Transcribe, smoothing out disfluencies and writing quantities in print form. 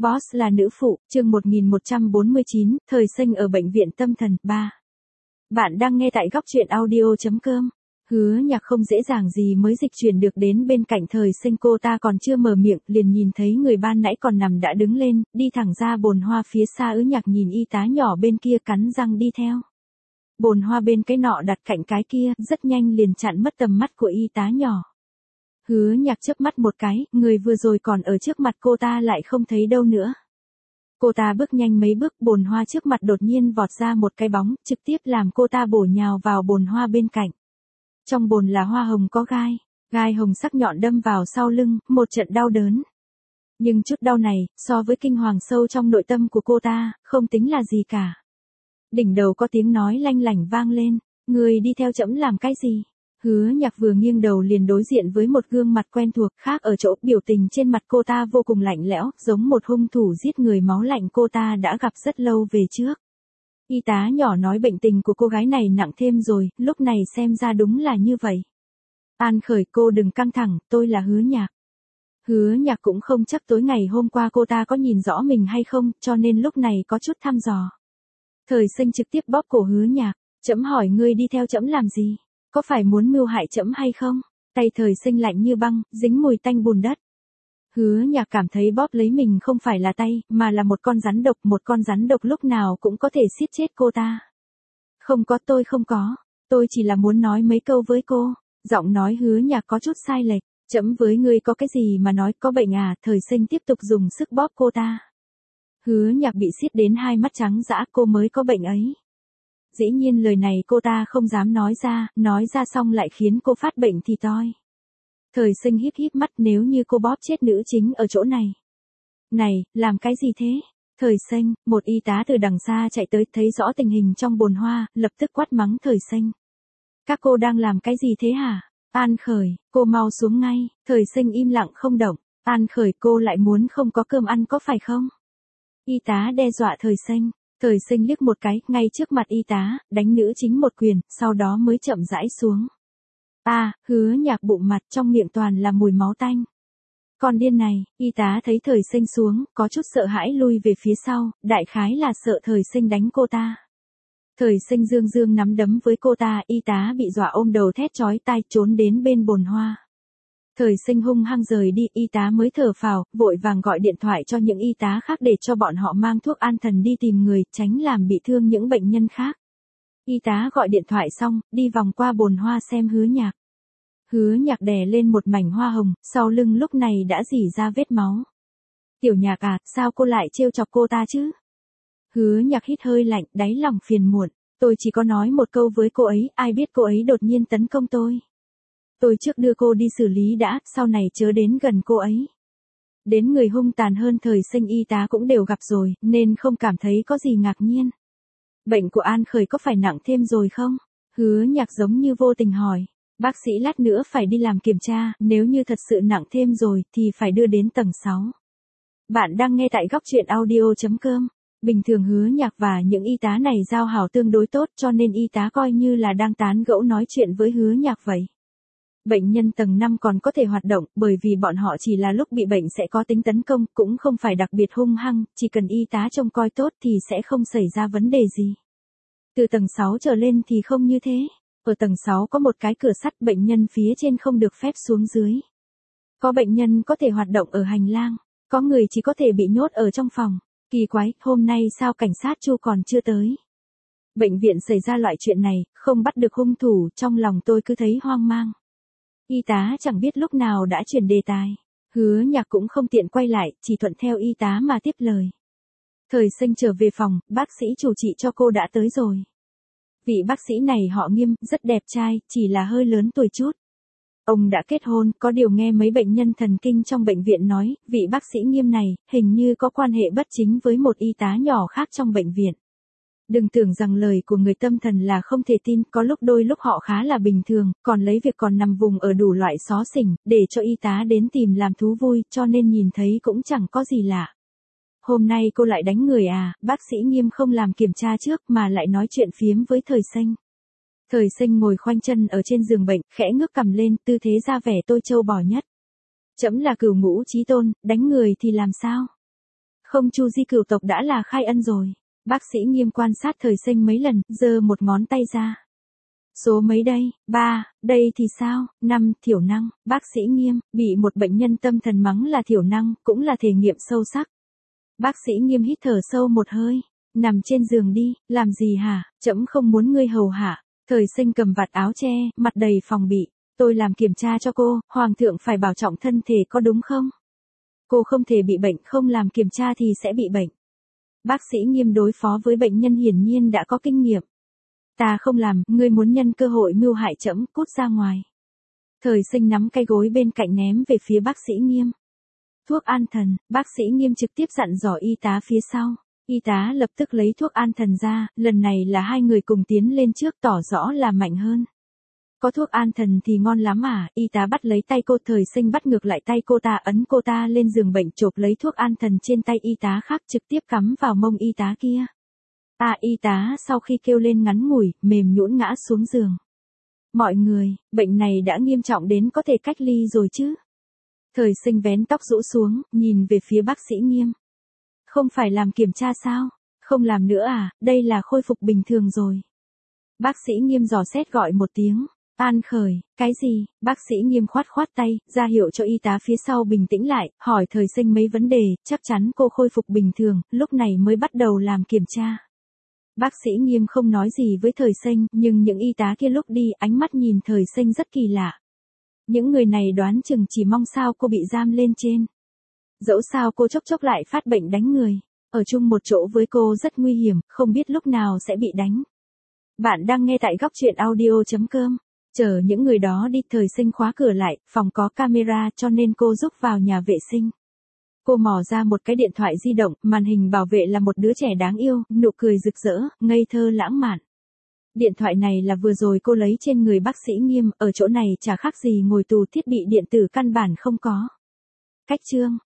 Boss là nữ phụ, chương 1149, thời sinh ở bệnh viện tâm thần, 3. Bạn đang nghe tại góc truyện audio.com. Hứa Nhạc không dễ dàng gì mới dịch chuyển được đến bên cạnh thời sinh, cô ta còn chưa mở miệng, liền nhìn thấy người ban nãy còn nằm đã đứng lên, đi thẳng ra bồn hoa phía xa. Nhạc nhìn y tá nhỏ bên kia cắn răng đi theo. Bồn hoa bên cái nọ đặt cạnh cái kia, rất nhanh liền chặn mất tầm mắt của y tá nhỏ. Hứa Nhạc chớp mắt một cái, người vừa rồi còn ở trước mặt cô ta lại không thấy đâu nữa. Cô ta bước nhanh mấy bước, bồn hoa trước mặt đột nhiên vọt ra một cái bóng, trực tiếp làm cô ta bổ nhào vào bồn hoa bên cạnh. Trong bồn là hoa hồng có gai, gai hồng sắc nhọn đâm vào sau lưng, một trận đau đớn. Nhưng chút đau này, so với kinh hoàng sâu trong nội tâm của cô ta, không tính là gì cả. Đỉnh đầu có tiếng nói lanh lảnh vang lên, người đi theo trẫm làm cái gì? Hứa Nhạc vừa nghiêng đầu liền đối diện với một gương mặt quen thuộc, khác ở chỗ biểu tình trên mặt cô ta vô cùng lạnh lẽo, giống một hung thủ giết người máu lạnh cô ta đã gặp rất lâu về trước. Y tá nhỏ nói bệnh tình của cô gái này nặng thêm rồi, lúc này xem ra đúng là như vậy. An Khởi, cô đừng căng thẳng, tôi là Hứa Nhạc. Hứa Nhạc cũng không chắc tối ngày hôm qua cô ta có nhìn rõ mình hay không, cho nên lúc này có chút thăm dò. Thời sinh trực tiếp bóp cổ Hứa Nhạc, trẫm hỏi ngươi đi theo trẫm làm gì? Có phải muốn mưu hại trẫm hay không? Tay thời sinh lạnh như băng, dính mùi tanh bùn đất. Hứa Nhạc cảm thấy bóp lấy mình không phải là tay, mà là một con rắn độc lúc nào cũng có thể giết chết cô ta. Không có, tôi không có, tôi chỉ là muốn nói mấy câu với cô. Giọng nói Hứa Nhạc có chút sai lệch, trẫm với ngươi có cái gì mà nói, có bệnh à? Thời sinh tiếp tục dùng sức bóp cô ta. Hứa Nhạc bị siết đến hai mắt trắng dã, cô mới có bệnh ấy. Dĩ nhiên lời này cô ta không dám nói ra xong lại khiến cô phát bệnh thì toi. Thời sinh híp híp mắt, nếu như cô bóp chết nữ chính ở chỗ này. Này, làm cái gì thế? Thời sinh, một y tá từ đằng xa chạy tới, thấy rõ tình hình trong bồn hoa, lập tức quát mắng thời sinh. Các cô đang làm cái gì thế hả? An Khởi, cô mau xuống ngay. Thời sinh im lặng không động. An Khởi, cô lại muốn không có cơm ăn có phải không? Y tá đe dọa thời sinh. Thời sinh liếc một cái, ngay trước mặt y tá, đánh nữ chính một quyền, sau đó mới chậm rãi xuống. Hứa Nhạc bụng mặt, trong miệng toàn là mùi máu tanh. Con điên này, y tá thấy thời sinh xuống, có chút sợ hãi lui về phía sau, đại khái là sợ thời sinh đánh cô ta. Thời sinh dương nắm đấm với cô ta, y tá bị dọa ôm đầu thét chói tai trốn đến bên bồn hoa. Thời sinh hung hăng rời đi, y tá mới thở phào, vội vàng gọi điện thoại cho những y tá khác để cho bọn họ mang thuốc an thần đi tìm người, tránh làm bị thương những bệnh nhân khác. Y tá gọi điện thoại xong, đi vòng qua bồn hoa xem Hứa Nhạc. Hứa Nhạc đè lên một mảnh hoa hồng, sau lưng lúc này đã rỉ ra vết máu. Tiểu Nhạc à, sao cô lại trêu chọc cô ta chứ? Hứa Nhạc hít hơi lạnh, đáy lòng phiền muộn. Tôi chỉ có nói một câu với cô ấy, ai biết cô ấy đột nhiên tấn công tôi. Tôi trước đưa cô đi xử lý đã, sau này chớ đến gần cô ấy. Đến người hung tàn hơn thời sinh y tá cũng đều gặp rồi, nên không cảm thấy có gì ngạc nhiên. Bệnh của An Khởi có phải nặng thêm rồi không? Hứa Nhạc giống như vô tình hỏi. Bác sĩ lát nữa phải đi làm kiểm tra, nếu như thật sự nặng thêm rồi, thì phải đưa đến tầng 6. Bạn đang nghe tại góc truyện audio.com. Bình thường Hứa Nhạc và những y tá này giao hảo tương đối tốt, cho nên y tá coi như là đang tán gẫu nói chuyện với Hứa Nhạc vậy. Bệnh nhân tầng 5 còn có thể hoạt động, bởi vì bọn họ chỉ là lúc bị bệnh sẽ có tính tấn công, cũng không phải đặc biệt hung hăng, chỉ cần y tá trông coi tốt thì sẽ không xảy ra vấn đề gì. Từ tầng 6 trở lên thì không như thế. Ở tầng 6 có một cái cửa sắt, bệnh nhân phía trên không được phép xuống dưới. Có bệnh nhân có thể hoạt động ở hành lang, có người chỉ có thể bị nhốt ở trong phòng. Kỳ quái, hôm nay sao cảnh sát Chu còn chưa tới? Bệnh viện xảy ra loại chuyện này, không bắt được hung thủ, trong lòng tôi cứ thấy hoang mang. Y tá chẳng biết lúc nào đã chuyển đề tài. Hứa Nhạc cũng không tiện quay lại, chỉ thuận theo y tá mà tiếp lời. Thời sinh trở về phòng, bác sĩ chủ trị cho cô đã tới rồi. Vị bác sĩ này họ Nghiêm, rất đẹp trai, chỉ là hơi lớn tuổi chút. Ông đã kết hôn, có điều nghe mấy bệnh nhân thần kinh trong bệnh viện nói, vị bác sĩ Nghiêm này, hình như có quan hệ bất chính với một y tá nhỏ khác trong bệnh viện. Đừng tưởng rằng lời của người tâm thần là không thể tin, có lúc đôi lúc họ khá là bình thường, còn lấy việc còn nằm vùng ở đủ loại xó xỉnh, để cho y tá đến tìm làm thú vui, cho nên nhìn thấy cũng chẳng có gì lạ. Hôm nay cô lại đánh người à? Bác sĩ Nghiêm không làm kiểm tra trước mà lại nói chuyện phiếm với thời sinh. Thời sinh ngồi khoanh chân ở trên giường bệnh, khẽ ngước cằm lên, tư thế ra vẻ tôi trâu bò nhất. Trẫm là Cửu Ngũ Chí Tôn, đánh người thì làm sao? Không, Chu Di cửu tộc đã là khai ân rồi. Bác sĩ Nghiêm quan sát Thời Sinh mấy lần, giơ một ngón tay ra. Số mấy đây? 3, đây thì sao? 5, thiểu năng. Bác sĩ Nghiêm, bị một bệnh nhân tâm thần mắng là thiểu năng, cũng là thể nghiệm sâu sắc. Bác sĩ Nghiêm hít thở sâu một hơi. Nằm trên giường đi, làm gì hả? Trẫm không muốn ngươi hầu hạ. Thời Sinh cầm vạt áo che, mặt đầy phòng bị. Tôi làm kiểm tra cho cô, hoàng thượng phải bảo trọng thân thể có đúng không? Cô không thể bị bệnh, không làm kiểm tra thì sẽ bị bệnh. Bác sĩ Nghiêm đối phó với bệnh nhân hiển nhiên đã có kinh nghiệm. Ta không làm, ngươi muốn nhân cơ hội mưu hại trẫm, cút ra ngoài. Thời Sinh nắm cái gối bên cạnh ném về phía bác sĩ Nghiêm. Thuốc an thần, bác sĩ Nghiêm trực tiếp dặn dò y tá phía sau. Y tá lập tức lấy thuốc an thần ra, lần này là hai người cùng tiến lên trước tỏ rõ là mạnh hơn. Có thuốc an thần thì ngon lắm à, y tá bắt lấy tay cô. Thời Sinh bắt ngược lại tay cô ta, ấn cô ta lên giường bệnh, chộp lấy thuốc an thần trên tay y tá khác trực tiếp cắm vào mông y tá kia. Y tá sau khi kêu lên ngắn ngủi, mềm nhũn ngã xuống giường. Mọi người, bệnh này đã nghiêm trọng đến có thể cách ly rồi chứ. Thời Sinh vén tóc rũ xuống, nhìn về phía bác sĩ Nghiêm. Không phải làm kiểm tra sao? Không làm nữa à, đây là khôi phục bình thường rồi. Bác sĩ Nghiêm dò xét gọi một tiếng. An Khởi, cái gì? Bác sĩ Nghiêm khoát khoát tay, ra hiệu cho y tá phía sau bình tĩnh lại, hỏi Thời Sinh mấy vấn đề, chắc chắn cô khôi phục bình thường, lúc này mới bắt đầu làm kiểm tra. Bác sĩ Nghiêm không nói gì với Thời Sinh, nhưng những y tá kia lúc đi ánh mắt nhìn Thời Sinh rất kỳ lạ. Những người này đoán chừng chỉ mong sao cô bị giam lên trên. Dẫu sao cô chốc chốc lại phát bệnh đánh người. Ở chung một chỗ với cô rất nguy hiểm, không biết lúc nào sẽ bị đánh. Bạn đang nghe tại góc truyện audio.com. Chờ những người đó đi. Thời Sinh khóa cửa lại, phòng có camera cho nên cô giúp vào nhà vệ sinh. Cô mò ra một cái điện thoại di động, màn hình bảo vệ là một đứa trẻ đáng yêu, nụ cười rực rỡ, ngây thơ lãng mạn. Điện thoại này là vừa rồi cô lấy trên người bác sĩ Nghiêm, ở chỗ này chả khác gì ngồi tù, thiết bị điện tử căn bản không có. Cách chương